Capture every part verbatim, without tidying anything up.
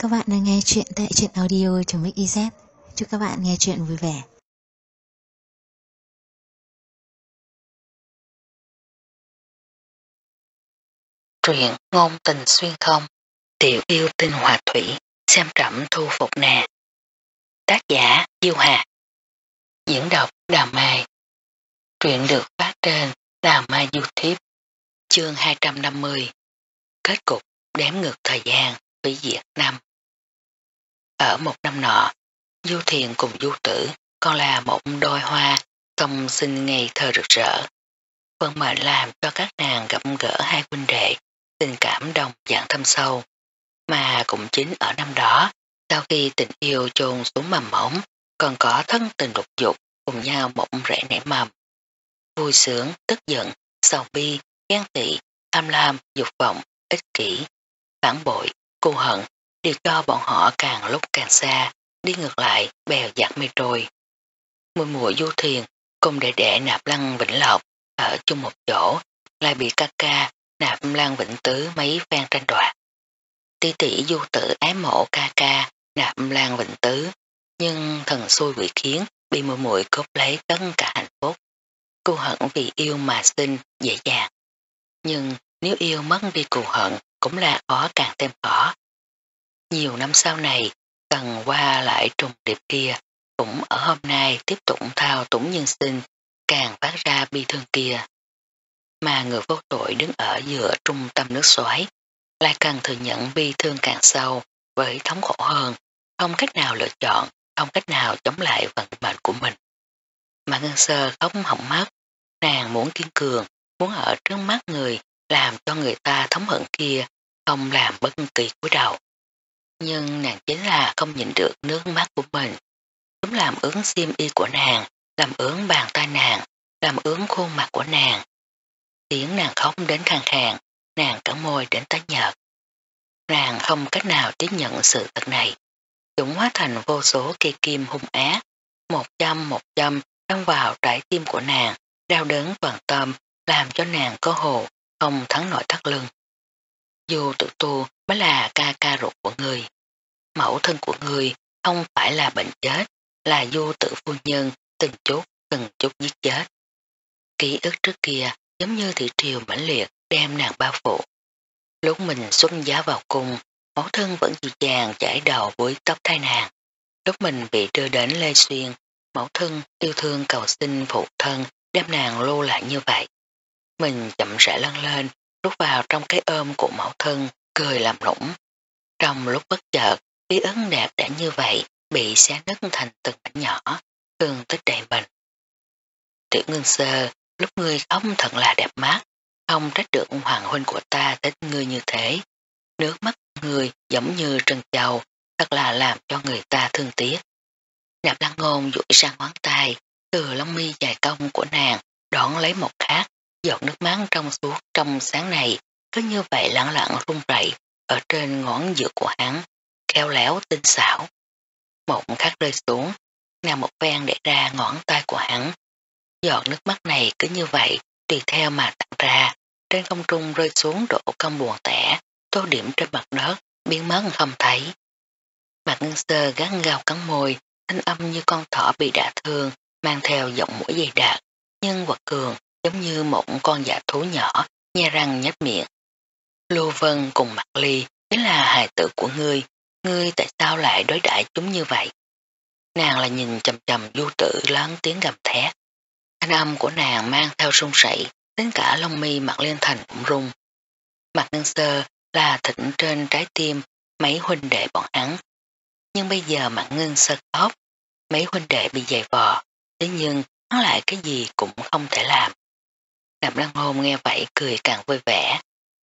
các bạn đang nghe chuyện tại truyện audio.mix.iz. Chúc các bạn nghe chuyện vui vẻ. Truyện ngôn tình xuyên không, tiểu yêu tinh hòa thủy, xem trẫm thu phục nè. Tác giả Diêu Hà. Diễn đọc Đào Mai. Truyện được phát trên Đào Mai YouTube. Chương hai trăm năm mươi. Kết cục đếm ngược thời gian, hủy diệt năm. Ở một năm nọ, Du Thiền cùng Du Tử còn là một đôi hoa song sinh ngây thơ rực rỡ. Vận mệnh làm cho các nàng gặp gỡ hai huynh đệ, tình cảm đồng dạng thâm sâu. Mà cũng chính ở năm đó, sau khi tình yêu chôn xuống mầm mỏng, còn có thân tình lục dục cùng nhau mộng rễ nảy mầm. Vui sướng, tức giận, sầu bi, ghen tị, tham lam, dục vọng, ích kỷ, phản bội, cù hận, đều cho bọn họ càng lúc càng xa, đi ngược lại, bèo dạt mây trôi. Mùa mùa Du Thiền cùng đệ đệ Nạp Lăng Vĩnh Lộc ở chung một chỗ, lại bị ca ca Nạp Lăng Vĩnh Tứ mấy phen tranh đoạt. Tỷ tỷ Du Tử ái mộ ca ca Nạp Lăng Vĩnh Tứ, nhưng thần xui quỷ khiến bị muội muội cướp lấy tất cả hạnh phúc. Cù hận vì yêu mà sinh dễ dàng, nhưng nếu yêu mất đi cù hận cũng là khó càng thêm khó. Nhiều năm sau này, Tần qua lại trùng điệp kia, cũng ở hôm nay tiếp tục thao túng nhân sinh, càng phát ra bi thương kia. Mà người vô tội đứng ở giữa trung tâm nước xoáy, lại càng thừa nhận bi thương càng sâu, với thống khổ hơn, không cách nào lựa chọn, không cách nào chống lại vận mệnh của mình. Mà Ngân Sơ khóc hỏng mắt, nàng muốn kiên cường, muốn ở trước mắt người, làm cho người ta thống hận kia, không làm bất kỳ cúi đầu. Nhưng nàng chính là không nhìn được nước mắt của mình. Chúng làm ướn xiêm y của nàng, làm ướn bàn tay nàng, làm ướn khuôn mặt của nàng. Tiếng nàng khóc đến khàn khàn, nàng cắn môi đến tái nhợt. Nàng không cách nào tiếp nhận sự thật này. Chúng hóa thành vô số cây kim hung ác, một châm một châm đâm vào trái tim của nàng, đau đớn toàn tâm, làm cho nàng có hồ, không thắng nổi thắt lưng. Dù tự tu mới là ca ca ruột của người. Mẫu thân của người không phải là bệnh chết, là Du Tử phu nhân từng chút, từng chút giết chết. Ký ức trước kia giống như thủy triều mãnh liệt đem nàng bao phủ. Lúc mình xuất giá vào cung, mẫu thân vẫn dịu dàng chải đầu với tóc thai nàng. Lúc mình bị đưa đến Lê Xuyên, mẫu thân yêu thương cầu xin phụ thân đem nàng lưu lại như vậy. Mình chậm rãi lăn lên, rút vào trong cái ôm của mẫu thân, cười làm nũng. Trong lúc bất chợt, ký ức đẹp đã như vậy, bị xé nứt thành từng mảnh nhỏ, thương tích đầy mình. Tiểu Ngân Sơ, lúc ngươi khóc thật là đẹp mắt, không trách được hoàng huynh của ta thích ngươi như thế. Nước mắt ngươi giống như trân châu, thật là làm cho người ta thương tiếc. Nạp Lăng Ngôn duỗi ra ngón tay, từ lông mi dài cong của nàng đón lấy một khát, giọt nước mắt trong suốt trong sáng này, cứ như vậy lặng lặng rung rẩy ở trên ngón giữa của hắn, khéo léo tinh xảo. Một khát rơi xuống, nàng một ven để ra ngón tay của hắn. Giọt nước mắt này cứ như vậy, tùy theo mà tặng ra, trên không trung rơi xuống độ cong buồn tẻ, tô điểm trên mặt đất, biến mất không thấy. Mạc Ngân Sơ gắn gao cắn môi, thanh âm như con thỏ bị đả thương, mang theo giọng mũi dày đặc, nhưng quật cường giống như một con dạ thú nhỏ, nhe răng nhếch miệng. Lưu Vân cùng Mạc Ly chính là hài tử của ngươi, ngươi tại sao lại đối đãi chúng như vậy? Nàng là nhìn chầm chầm Du Tử lớn tiếng gầm thét. Thanh âm của nàng mang theo run rẩy, đến cả lông mi Mạc Liên Thành cũng rung. Mạc Ngân Sơ là thịnh trên trái tim mấy huynh đệ bọn hắn. Nhưng bây giờ Mạc Ngân Sơ khóc, mấy huynh đệ bị dày vò, thế nhưng nó lại cái gì cũng không thể làm. Nạp Lăng Ngôn nghe vậy cười càng vui vẻ.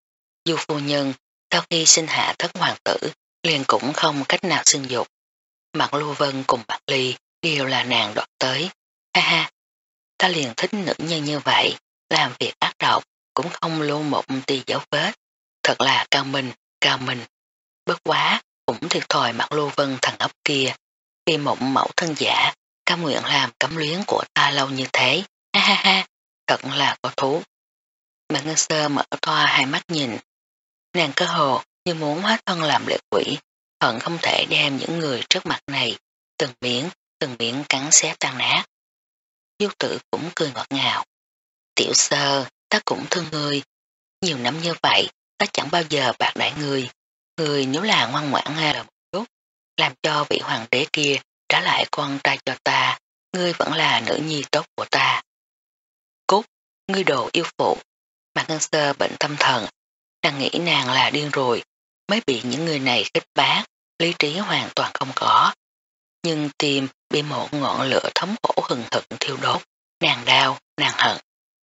Du phu nhân sau khi sinh hạ thất hoàng tử liền cũng không cách nào sinh dục. Mạc Lưu Vân cùng Mạc Ly đều là nàng đoạt tới. Ha ha, ta liền thích nữ nhân như vậy, làm việc ác độc cũng không lưu một tia dấu vết. Thật là cao minh, cao minh. Bất quá, cũng thiệt thòi Mạc Lưu Vân thằng ốc kia. Khi một mẫu thân giả, cam nguyện làm cấm luyến của ta lâu như thế. Ha ha ha, thật là có thú. Mạc Ngân Sơ mở toa hai mắt nhìn. Nàng cơ hồ như muốn hóa thân làm lệ quỷ, hận không thể đem những người trước mặt này từng miếng, từng miếng cắn xé tan nát. Du Tử cũng cười ngọt ngào. Tiểu Sơ, ta cũng thương ngươi. Nhiều năm như vậy, ta chẳng bao giờ bạc đãi ngươi. Ngươi nếu là ngoan ngoãn nghe lời một chút, làm cho vị hoàng đế kia trả lại con trai cho ta, ngươi vẫn là nữ nhi tốt của ta. Cút, ngươi đồ yêu phụ. Mạc Ngân Sơ bệnh tâm thần, nàng nghĩ nàng là điên rồi, mới bị những người này khích bác, lý trí hoàn toàn không có. Nhưng tim bị một ngọn lửa thống khổ hừng hực thiêu đốt, nàng đau, nàng hận.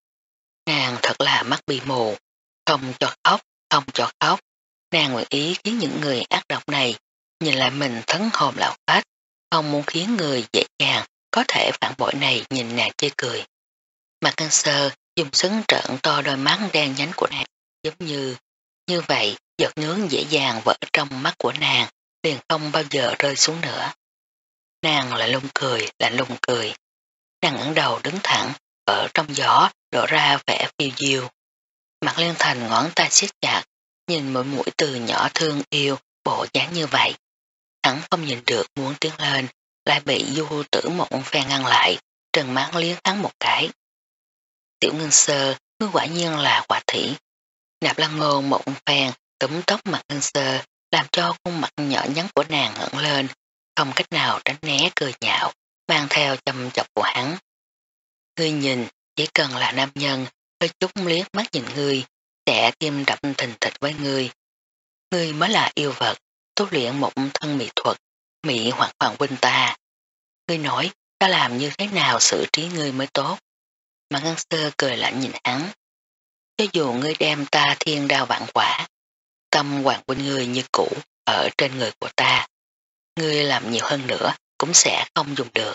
Nàng thật là mắt bị mù, không cho khóc, không cho khóc. Nàng nguyện ý khiến những người ác độc này nhìn lại mình thấn hồn lão phách, không muốn khiến người dễ dàng có thể phản bội này nhìn nàng chê cười. Mạc Ngân Sơ dùng sấn trợn to đôi mắt đen nhánh của nàng, giống như như vậy giọt nướng dễ dàng vỡ trong mắt của nàng, liền không bao giờ rơi xuống nữa. Nàng lại lung cười, lạnh lùng cười. Nàng ngẩng đầu đứng thẳng, ở trong gió đổ ra vẻ phiêu diêu. Mạc Liên Thành ngón tay siết chặt, nhìn mỗi mũi từ nhỏ thương yêu, bộ dáng như vậy. Hắn không nhìn được muốn tiến lên, lại bị Du Tử một phen ngăn lại, trừng mắt liếc hắn một cái. Tiểu Ngân Sơ, ngươi quả nhiên là quả thủy. Nạp Lăng Ngôn một phen túm tóc Mạc Ngân Sơ, làm cho khuôn mặt nhỏ nhắn của nàng ngẩng lên, không cách nào tránh né cười nhạo, mang theo châm chọc của hắn. Ngươi nhìn, chỉ cần là nam nhân, hơi chút liếc mắt nhìn ngươi, sẽ tim đập thình thịch với ngươi. Ngươi mới là yêu vật, tu luyện một thân mỹ thuật, mỹ hoặc hoàng huynh ta. Ngươi nói, ta làm như thế nào xử trí ngươi mới tốt. Mà Ngân Sơ cười lạnh nhìn hắn. Cho dù ngươi đem ta thiên đao vạn quả, tâm hoàng huynh ngươi như cũ ở trên người của ta. Ngươi làm nhiều hơn nữa cũng sẽ không dùng được.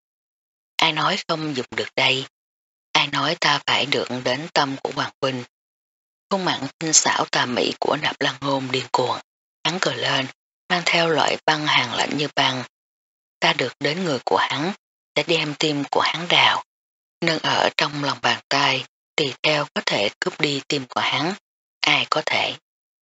Ai nói không dùng được đây? Ai nói ta phải được đến tâm của hoàng huynh? Khuôn mặt tinh xảo tà mỹ của Nạp Lăng Ngôn điên cuồng, hắn cười lên, mang theo loại băng hàng lạnh như băng. Ta được đến người của hắn, sẽ đem tim của hắn đào, nâng ở trong lòng bàn tay, tùy theo có thể cướp đi tim của hắn. Ai có thể?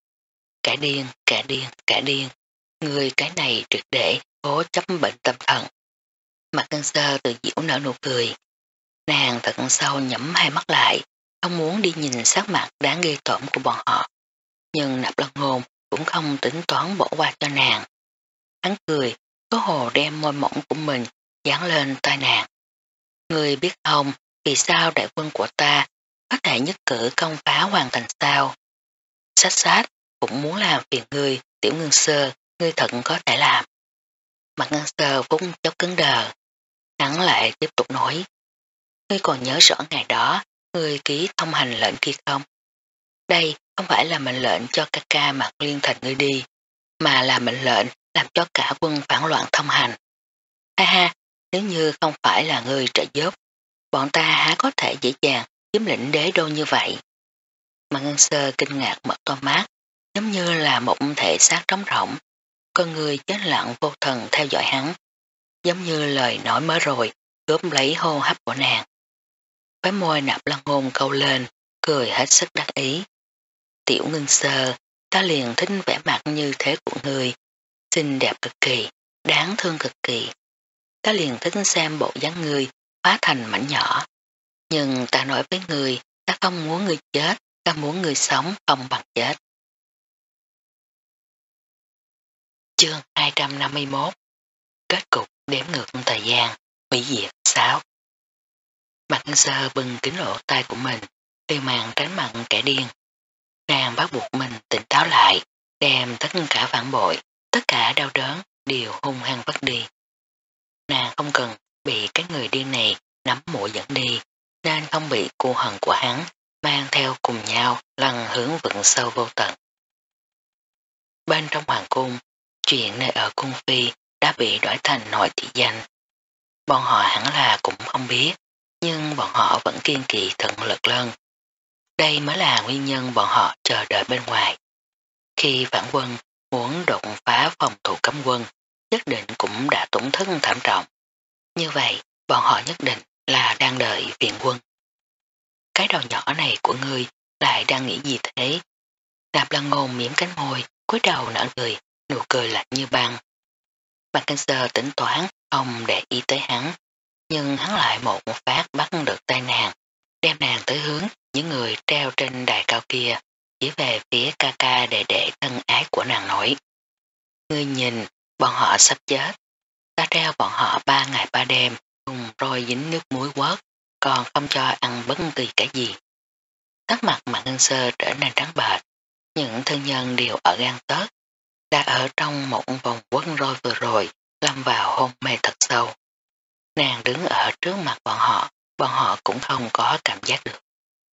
Kẻ điên, kẻ điên, kẻ điên. Người cái này triệt để cố chấp bệnh tâm thần. Mạc Ngân Sơ tự giễu nở nụ cười. Nàng thật sâu nhắm hai mắt lại, không muốn đi nhìn sắc mặt đáng ghê tởm của bọn họ. Nhưng Nạp Lăng Ngôn cũng không tính toán bỏ qua cho nàng. Hắn cười, có hồ đem môi mỏng của mình dán lên tai nàng. Ngươi biết không, vì sao đại quân của ta có thể nhất cử công phá hoàn thành sao? Sát sát cũng muốn làm phiền ngươi, Tiểu Ngân Sơ, ngươi thật có thể làm. Mặt Ngân Sơ phút chốc cứng đờ. Hắn lại tiếp tục nói. Ngươi còn nhớ rõ ngày đó, ngươi ký thông hành lệnh kia không? Đây không phải là mệnh lệnh cho ca ca Mạc Liên Thành ngươi đi, mà là mệnh lệnh làm cho cả quân phản loạn thông hành. Ha ha, nếu như không phải là ngươi trợ giúp, bọn ta há có thể dễ dàng chiếm lĩnh đế đô như vậy. Mà Ngân Sơ kinh ngạc mở to mắt, giống như là một thể xác trống rỗng. Con người chết lặng vô thần theo dõi hắn, giống như lời nói mới rồi, cướp lấy hô hấp của nàng. Với môi Nạp Lăng Ngôn câu lên, cười hết sức đắc ý. Tiểu Ngân Sơ, ta liền thích vẻ mặt như thế của ngươi, xinh đẹp cực kỳ, đáng thương cực kỳ. Ta liền thích xem bộ dáng ngươi hóa thành mảnh nhỏ. Nhưng ta nói với ngươi, ta không muốn ngươi chết, ta muốn ngươi sống không bằng chết. Chương hai trăm năm mươi mốt. Kết cục đếm ngược thời gian, hủy diệt sáu. Mạc Ngân Sơ bưng kính lỗ tai của mình, liều mạng tránh mặt kẻ điên. Nàng bắt buộc mình tỉnh táo lại, đem tất cả phản bội, tất cả đau đớn đều hung hăng vất đi. Nàng không cần bị cái người điên này nắm mũi dẫn đi, nên không bị cô hận của hắn mang theo cùng nhau lăn hướng vực sâu vô tận. Bên trong hoàng cung, chuyện nơi ở cung phi đã bị đổi thành nội thị danh. Bọn họ hẳn là cũng không biết, nhưng bọn họ vẫn kiên kỵ thận lực lân. Đây mới là nguyên nhân bọn họ chờ đợi bên ngoài. Khi phản quân muốn đột phá phòng thủ cấm quân, nhất định cũng đã tổn thất thảm trọng. Như vậy, bọn họ nhất định là đang đợi viện quân. Cái đầu nhỏ này của ngươi lại đang nghĩ gì thế? Nạp Lăng Ngôn mỉm cánh môi, cúi đầu nở cười, nụ cười lạnh như băng. Mạc Kinh Sơ tính toán không để ý tới hắn, nhưng hắn lại một phát bắt được tay nàng, đem nàng tới hướng những người treo trên đài cao kia, chỉ về phía ca ca đệ đệ thân ái của nàng nói. Ngươi nhìn, bọn họ sắp chết. Ta treo bọn họ ba ngày ba đêm, cùng rồi dính nước muối quớt, còn không cho ăn bất kỳ cái gì. Sắc mặt Mạc Ngân Sơ trở nên trắng bệch, những thân nhân đều ở gan tớt, đã ở trong một vòng quấn roi vừa rồi, lâm vào hôn mê thật sâu. Nàng đứng ở trước mặt bọn họ, bọn họ cũng không có cảm giác được.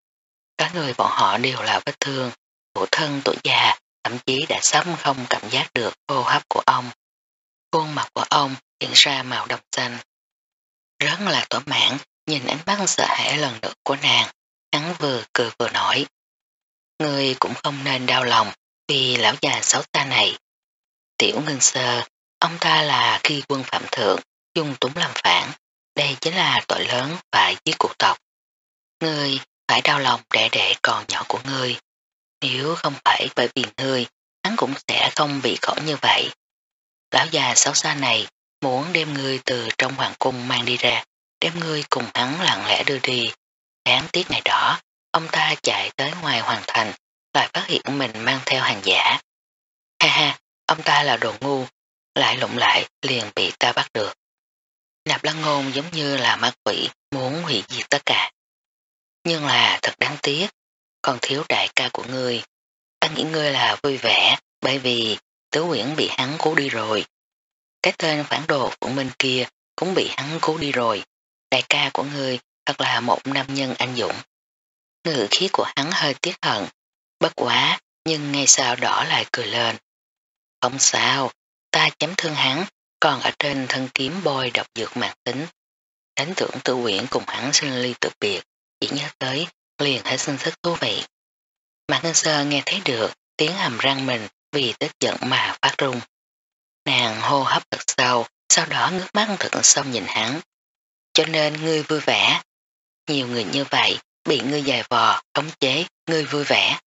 Cả người bọn họ đều là vết thương, phụ thân tuổi già, thậm chí đã sắp không cảm giác được hô hấp của ông. Khuôn mặt của ông hiện ra màu đồng xanh. Rất là tỏa mãn, nhìn ánh mắt sợ hãi lần nữa của nàng, hắn vừa cười vừa nói. Ngươi cũng không nên đau lòng vì lão già xấu xa này. Tiểu Ngân Sơ, ông ta là khi quân phạm thượng, dung túng làm phản, đây chính là tội lớn phải giết cuộc tộc. Ngươi phải đau lòng đệ đệ còn nhỏ của ngươi. Nếu không phải bởi vì ngươi, hắn cũng sẽ không bị khổ như vậy. Lão già xấu xa này muốn đem ngươi từ trong hoàng cung mang đi ra, đem ngươi cùng hắn lặng lẽ đưa đi. Đáng tiếc ngày đó, ông ta chạy tới ngoài hoàng thành, lại phát hiện mình mang theo hàng giả. Ha ha, ông ta là đồ ngu, lại lụng lại liền bị ta bắt được. Nạp Lăng Ngôn giống như là ma quỷ muốn hủy diệt tất cả. Nhưng là thật đáng tiếc, còn thiếu đại ca của ngươi. Ta nghĩ ngươi là vui vẻ bởi vì Tứ Uyển bị hắn cứu đi rồi. Cái tên phản đồ Phượng Minh kia cũng bị hắn cứu đi rồi. Đại ca của ngươi thật là một nam nhân anh dũng. Ngữ khí của hắn hơi tiếc hận, bất quá, nhưng ngay sau đó lại cười lên. Không sao, ta chém thương hắn, còn ở trên thân kiếm bôi độc dược mạc tính. Đánh tưởng Tư Uyển cùng hắn sinh ly tự biệt, chỉ nhớ tới, liền hết sinh sức thú vị. Mạc Ngân Sơ nghe thấy được tiếng hàm răng mình vì tức giận mà phát rung. Nàng hô hấp thật sâu, sau đó ngước mắt thật sâu nhìn hắn. Cho nên ngươi vui vẻ. Nhiều người như vậy, bị ngươi dài vò, khống chế, ngươi vui vẻ.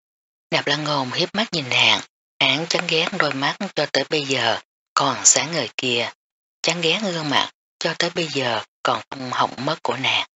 Nạp Lăng Ngôn hiếp mắt nhìn nàng, hắn chán ghét đôi mắt cho tới bây giờ, còn sáng ngời kia. Chán ghét gương mặt, cho tới bây giờ còn không hỏng mất của nàng.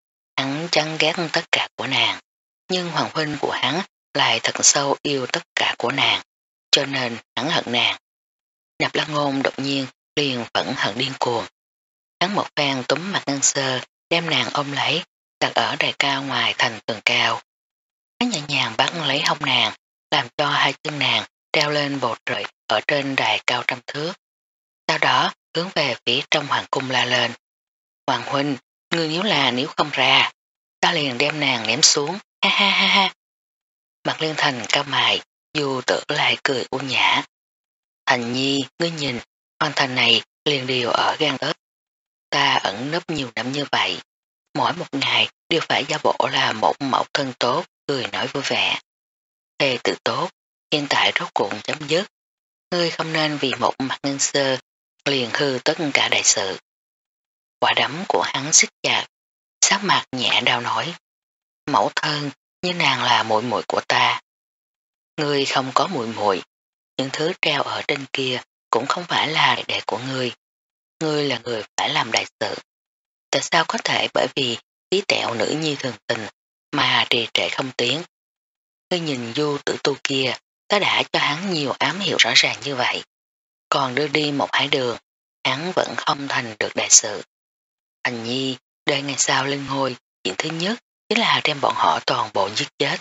Hắn chán ghét tất cả của nàng, nhưng hoàng huynh của hắn lại thật sâu yêu tất cả của nàng, cho nên hắn hận nàng. Nạp Lăng Ngôn đột nhiên liền phẫn hận điên cuồng. Hắn một phen túm Mạc Ngân Sơ, đem nàng ôm lấy, đặt ở đài cao ngoài thành tường cao. Hắn nhẹ nhàng bắt lấy hông nàng, làm cho hai chân nàng treo lên bầu trời ở trên đài cao trăm thước. Sau đó hướng về phía trong hoàng cung la lên. Hoàng huynh, ngươi nếu là nếu không ra, ta liền đem nàng ném xuống, ha ha ha ha. Mạc Liên Thành cao mày, dù tự lại cười u nhã. Thành Nhi, ngươi nhìn, hoàng thành này liền đều ở gan ớt. Ta ẩn nấp nhiều năm như vậy, mỗi một ngày đều phải giả bộ là một mẫu thân tốt, cười nói vui vẻ. Thề tự tốt, hiện tại rốt cuộc chấm dứt. Ngươi không nên vì một Mặt Ngân Sơ liền hư tất cả đại sự. Quả đấm của hắn xích chặt, sắc mặt nhẹ đau nổi. Mẫu thân, như nàng là muội muội của ta. Ngươi không có muội muội, những thứ treo ở trên kia cũng không phải là đệ đệ của ngươi. Ngươi là người phải làm đại sự. Tại sao có thể bởi vì tí tẹo nữ nhi thường tình mà trì trệ không tiến? Ngươi nhìn Du Tử Tu kia, ta đã cho hắn nhiều ám hiệu rõ ràng như vậy. Còn đưa đi một hải đường, hắn vẫn không thành được đại sự. Thành Nhi, đời ngày sau lên ngôi, chuyện thứ nhất chính là đem bọn họ toàn bộ giết chết.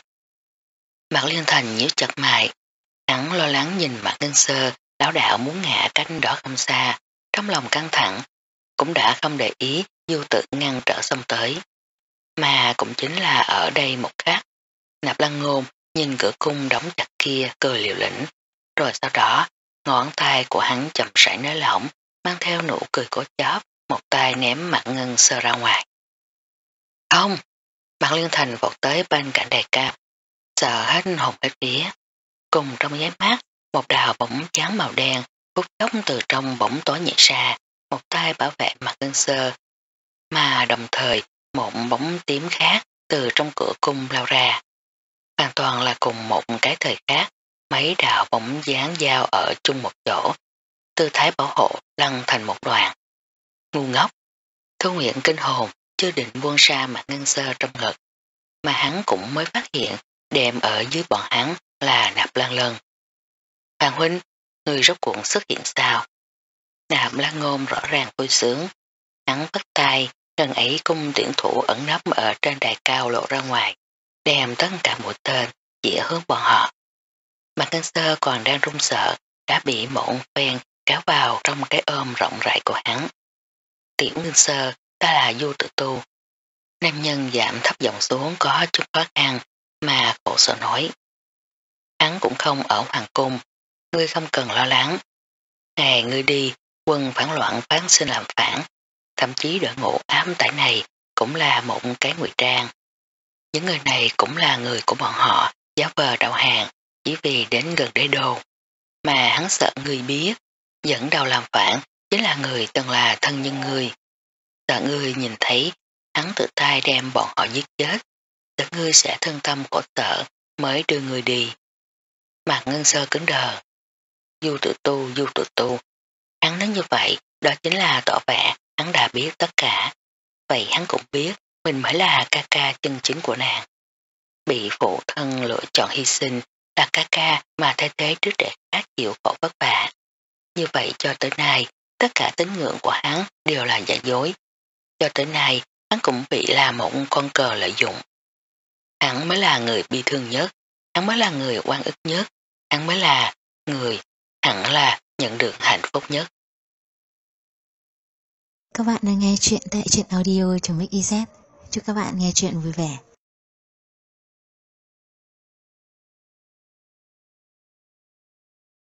Mạc Liên Thành nhíu chặt mày, hắn lo lắng nhìn Mạc Ngân Sơ, lão đạo muốn ngã cánh đó không xa, trong lòng căng thẳng, cũng đã không để ý Du Tử ngăn trở xông tới. Mà cũng chính là ở đây một khắc, Nạp Lăng Ngôn nhìn cửa cung đóng chặt kia cười liều lĩnh, rồi sau đó ngón tay của hắn chậm rãi nới lỏng, mang theo nụ cười cố chóp, một tay ném Mạc Ngân Sơ ra ngoài. Không! Mạc Liên Thành vọt tới bên cạnh đài cao, sợ hết hồn hết vía. Cùng trong giấy mắt, một đạo bóng trắng màu đen phút chốc từ trong bóng tối nhảy ra, một tay bảo vệ Mạc Ngân Sơ, mà đồng thời một bóng tím khác từ trong cửa cung lao ra. Hoàn toàn là cùng một cái thời khác, mấy đạo bóng dáng dao ở chung một chỗ, tư thái bảo hộ lăn thành một đoàn. Ngu ngốc, Thu Nguyện kinh hồn chưa định buông ra mặt Ngân Sơ trong ngực, mà hắn cũng mới phát hiện đệm ở dưới bọn hắn là Nạp Lan Lân. Hoàng huynh, người rốt cuộc xuất hiện sao? Nạp Lan Ngôn rõ ràng vui sướng, hắn bắt tay, lần ấy cung tiễn thủ ẩn nấp ở trên đài cao lộ ra ngoài, đem tất cả mũi tên chỉ hướng bọn họ. Mặt Ngân Sơ còn đang run sợ, đã bị một phen kéo vào trong cái ôm rộng rãi của hắn. Tiểu Ngân Sơ, ta là Du Tự Tu. Nam nhân giảm thấp giọng xuống có chút khó khăn mà khổ sở nói. Hắn cũng không ở hoàng cung, ngươi không cần lo lắng. Ngày ngươi đi, quân phản loạn phán xin làm phản, thậm chí đội ngũ ám tải này cũng là một cái ngụy trang. Những người này cũng là người của bọn họ, giáo vờ đầu hàng, chỉ vì đến gần đế đô. Mà hắn sợ ngươi biết, dẫn đầu làm phản chính là người từng là thân nhân ngươi. Sợ ngươi nhìn thấy hắn tự tay đem bọn họ giết chết, sợ ngươi sẽ thân tâm khổ sở mới đưa ngươi đi. Mặt Ngân Sơ cứng đờ. Du Tự Tu, Du Tự Tu. Hắn nói như vậy, đó chính là tỏ vẻ hắn đã biết tất cả. Vậy hắn cũng biết mình mới là ca ca chân chính của nàng. Bị phụ thân lựa chọn hy sinh là ca ca mà thay thế đứa trẻ khác chịu khổ vất vả. Như vậy cho tới nay, tất cả tín ngưỡng của hắn đều là giả dối. Cho tới nay, hắn cũng bị là một con cờ lợi dụng. Hắn mới là người bi thương nhất, hắn mới là người oan ức nhất, hắn mới là người hẳn là nhận được hạnh phúc nhất. Các bạn đang nghe chuyện tại truyện audio.mixyz. Chúc các bạn nghe chuyện vui vẻ.